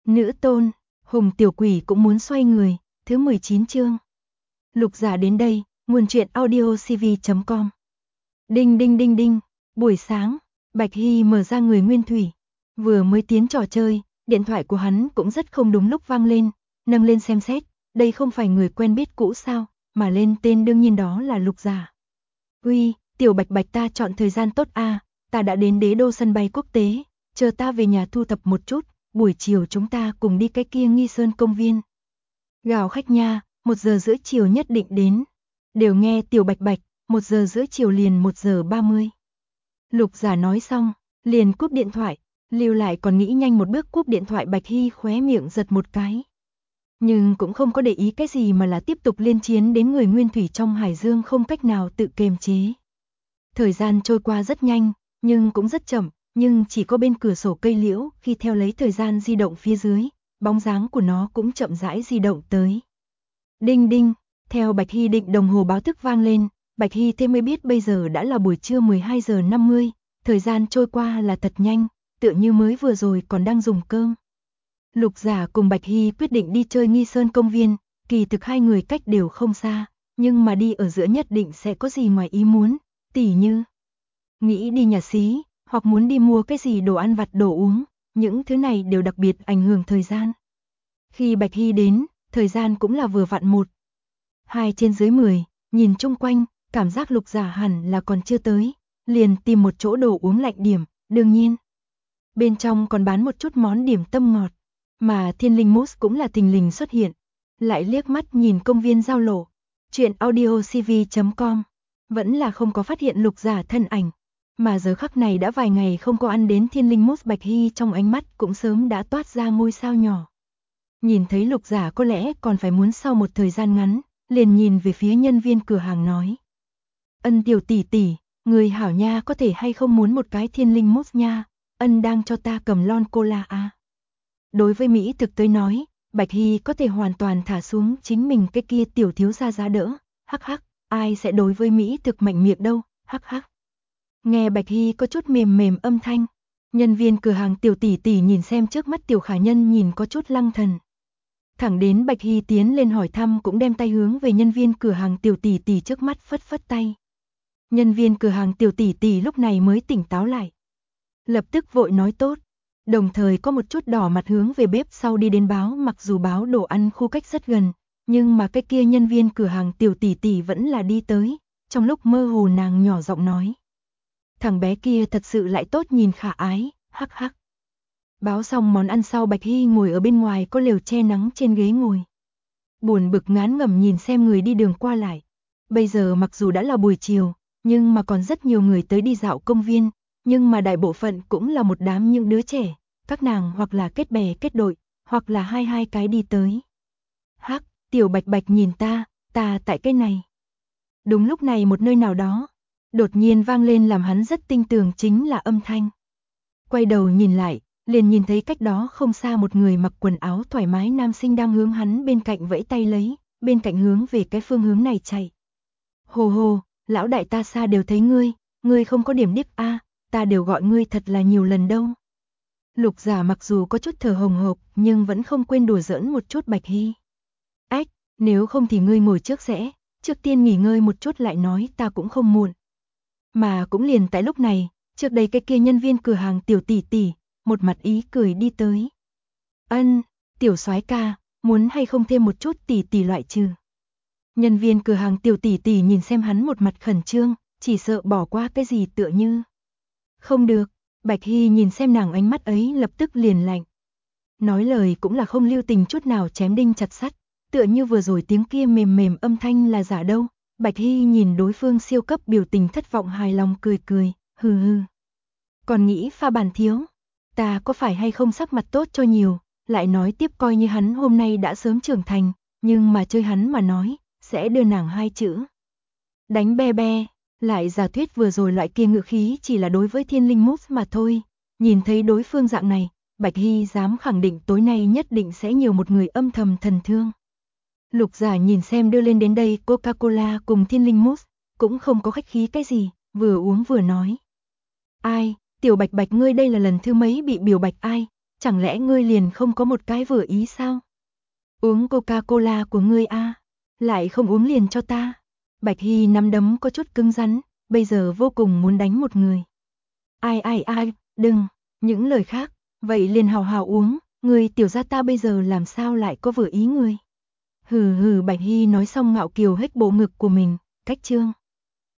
Nữ tôn, Hùng tiểu quỷ cũng muốn xoay người, thứ 19 chương. Lục Giả đến đây, nguồn truyện audiocv.com. Đinh đinh đinh đinh, buổi sáng, Bạch Hy mở ra người nguyên thủy. Vừa mới tiến trò chơi, điện thoại của hắn cũng rất không đúng lúc vang lên, nâng lên xem xét, đây không phải người quen biết cũ sao, mà lên tên đương nhiên đó là Lục Giả. Uy, tiểu Bạch Bạch ta chọn thời gian tốt a, ta đã đến đế đô sân bay quốc tế, chờ ta về nhà thu thập một chút, buổi chiều chúng ta cùng đi cái kia Nghi Sơn công viên. Gào khách nha, 1 giờ rưỡi chiều nhất định đến. Đều nghe tiểu Bạch Bạch, 1 giờ rưỡi chiều liền 1 giờ 30. Lục Giả nói xong, liền cúp điện thoại, lưu lại còn nghĩ nhanh một bước cúp điện thoại. Bạch Hy khóe miệng giật một cái. Nhưng cũng không có để ý cái gì mà là tiếp tục liên chiến đến người nguyên thủy trong hải dương không cách nào tự kiềm chế. Thời gian trôi qua rất nhanh, nhưng cũng rất chậm, nhưng chỉ có bên cửa sổ cây liễu khi theo lấy thời gian di động phía dưới, bóng dáng của nó cũng chậm rãi di động tới. Đinh đinh, theo Bạch Hy định đồng hồ báo thức vang lên, Bạch Hy thêm mới biết bây giờ đã là buổi trưa 12 giờ 50, thời gian trôi qua là thật nhanh, tựa như mới vừa rồi còn đang dùng cơm. Lục Giả cùng Bạch Hy quyết định đi chơi Nghi Sơn công viên, kỳ thực hai người cách đều không xa, nhưng mà đi ở giữa nhất định sẽ có gì ngoài ý muốn, tỉ như nghĩ đi nhà xí, hoặc muốn đi mua cái gì đồ ăn vặt đồ uống, những thứ này đều đặc biệt ảnh hưởng thời gian. Khi Bạch Hy đến, thời gian cũng là vừa vặn 1:2 trên dưới 10, nhìn chung quanh, cảm giác Lục Giả hẳn là còn chưa tới, liền tìm một chỗ đồ uống lạnh điểm, đương nhiên. Bên trong còn bán một chút món điểm tâm ngọt, mà Thiên Linh Mousse cũng là thình lình xuất hiện. Lại liếc mắt nhìn công viên giao lộ, truyện audiocv.com, vẫn là không có phát hiện Lục Giả thân ảnh. Mà giờ khắc này đã vài ngày không có ăn đến Thiên Linh Mousse, Bạch Hy trong ánh mắt cũng sớm đã toát ra ngôi sao nhỏ. Nhìn thấy Lục Giả có lẽ còn phải muốn sau một thời gian ngắn, liền nhìn về phía nhân viên cửa hàng nói. Ân tiểu tỷ tỷ, người hảo nha, có thể hay không muốn một cái Thiên Linh Mousse nha, Ân đang cho ta cầm lon cola à. Đối với Mỹ thực tới nói, Bạch Hy có thể hoàn toàn thả xuống chính mình cái kia tiểu thiếu gia giá đỡ, hắc hắc, ai sẽ đối với Mỹ thực mạnh miệng đâu, hắc hắc. Nghe Bạch Hy có chút mềm mềm âm thanh, nhân viên cửa hàng tiểu tỷ tỷ nhìn xem trước mắt tiểu khả nhân nhìn có chút lăng thần. Thẳng đến Bạch Hy tiến lên hỏi thăm cũng đem tay hướng về nhân viên cửa hàng tiểu tỷ tỷ trước mắt phất phất tay. Nhân viên cửa hàng tiểu tỷ tỷ lúc này mới tỉnh táo lại. Lập tức vội nói tốt, đồng thời có một chút đỏ mặt hướng về bếp sau đi đến báo, mặc dù báo đồ ăn khu cách rất gần, nhưng mà cái kia nhân viên cửa hàng tiểu tỷ tỷ vẫn là đi tới, trong lúc mơ hồ nàng nhỏ giọng nói. Thằng bé kia thật sự lại tốt nhìn khả ái, hắc hắc. Báo xong món ăn sau, Bạch Hy ngồi ở bên ngoài có lều che nắng trên ghế ngồi. Buồn bực ngán ngẩm nhìn xem người đi đường qua lại. Bây giờ mặc dù đã là buổi chiều, nhưng mà còn rất nhiều người tới đi dạo công viên, nhưng mà đại bộ phận cũng là một đám những đứa trẻ, các nàng hoặc là kết bè kết đội, hoặc là hai cái đi tới. Hắc, tiểu Bạch Bạch nhìn ta tại cái này. Đúng lúc này một nơi nào đó, đột nhiên vang lên làm hắn rất tinh tường chính là âm thanh. Quay đầu nhìn lại, liền nhìn thấy cách đó không xa một người mặc quần áo thoải mái nam sinh đang hướng hắn bên cạnh vẫy tay lấy, bên cạnh hướng về cái phương hướng này chạy. Hồ hồ, lão đại ta xa đều thấy ngươi không có điểm điếc a, ta đều gọi ngươi thật là nhiều lần đâu. Lục Giả mặc dù có chút thở hồng hộc nhưng vẫn không quên đùa giỡn một chút Bạch Hy. Ách, nếu không thì ngươi ngồi trước sẽ, trước tiên nghỉ ngơi một chút lại nói, ta cũng không muộn. Mà cũng liền tại lúc này, trước đây cái kia nhân viên cửa hàng tiểu tỷ tỷ, một mặt ý cười đi tới. Ân, tiểu soái ca, muốn hay không thêm một chút tỷ tỷ loại trừ. Nhân viên cửa hàng tiểu tỷ tỷ nhìn xem hắn một mặt khẩn trương, chỉ sợ bỏ qua cái gì tựa như. Không được, Bạch Hy nhìn xem nàng ánh mắt ấy lập tức liền lạnh. Nói lời cũng là không lưu tình chút nào, chém đinh chặt sắt, tựa như vừa rồi tiếng kia mềm mềm âm thanh là giả đâu. Bạch Hy nhìn đối phương siêu cấp biểu tình thất vọng hài lòng cười cười, hừ hừ. Còn nghĩ pha bàn thiếu, ta có phải hay không sắc mặt tốt cho nhiều, lại nói tiếp coi như hắn hôm nay đã sớm trưởng thành, nhưng mà chơi hắn mà nói, sẽ đưa nàng 2 chữ. Đánh be be, lại giả thuyết vừa rồi loại kia ngữ khí chỉ là đối với Thiên Linh Mousse mà thôi. Nhìn thấy đối phương dạng này, Bạch Hy dám khẳng định tối nay nhất định sẽ nhiều một người âm thầm thần thương. Lục Giả nhìn xem đưa lên đến đây Coca-Cola cùng Thiên Linh Mousse, cũng không có khách khí cái gì, vừa uống vừa nói. Ai, tiểu Bạch Bạch ngươi đây là lần thứ mấy bị biểu bạch ai, chẳng lẽ ngươi liền không có một cái vừa ý sao? Uống Coca-Cola của ngươi a, lại không uống liền cho ta. Bạch Hy nắm đấm có chút cứng rắn, bây giờ vô cùng muốn đánh một người. Ai, đừng, những lời khác, vậy liền hào hào uống, người tiểu gia ta bây giờ làm sao lại có vừa ý người. Hừ, Bạch Hy nói xong ngạo kiều hếch bộ ngực của mình, cách trương.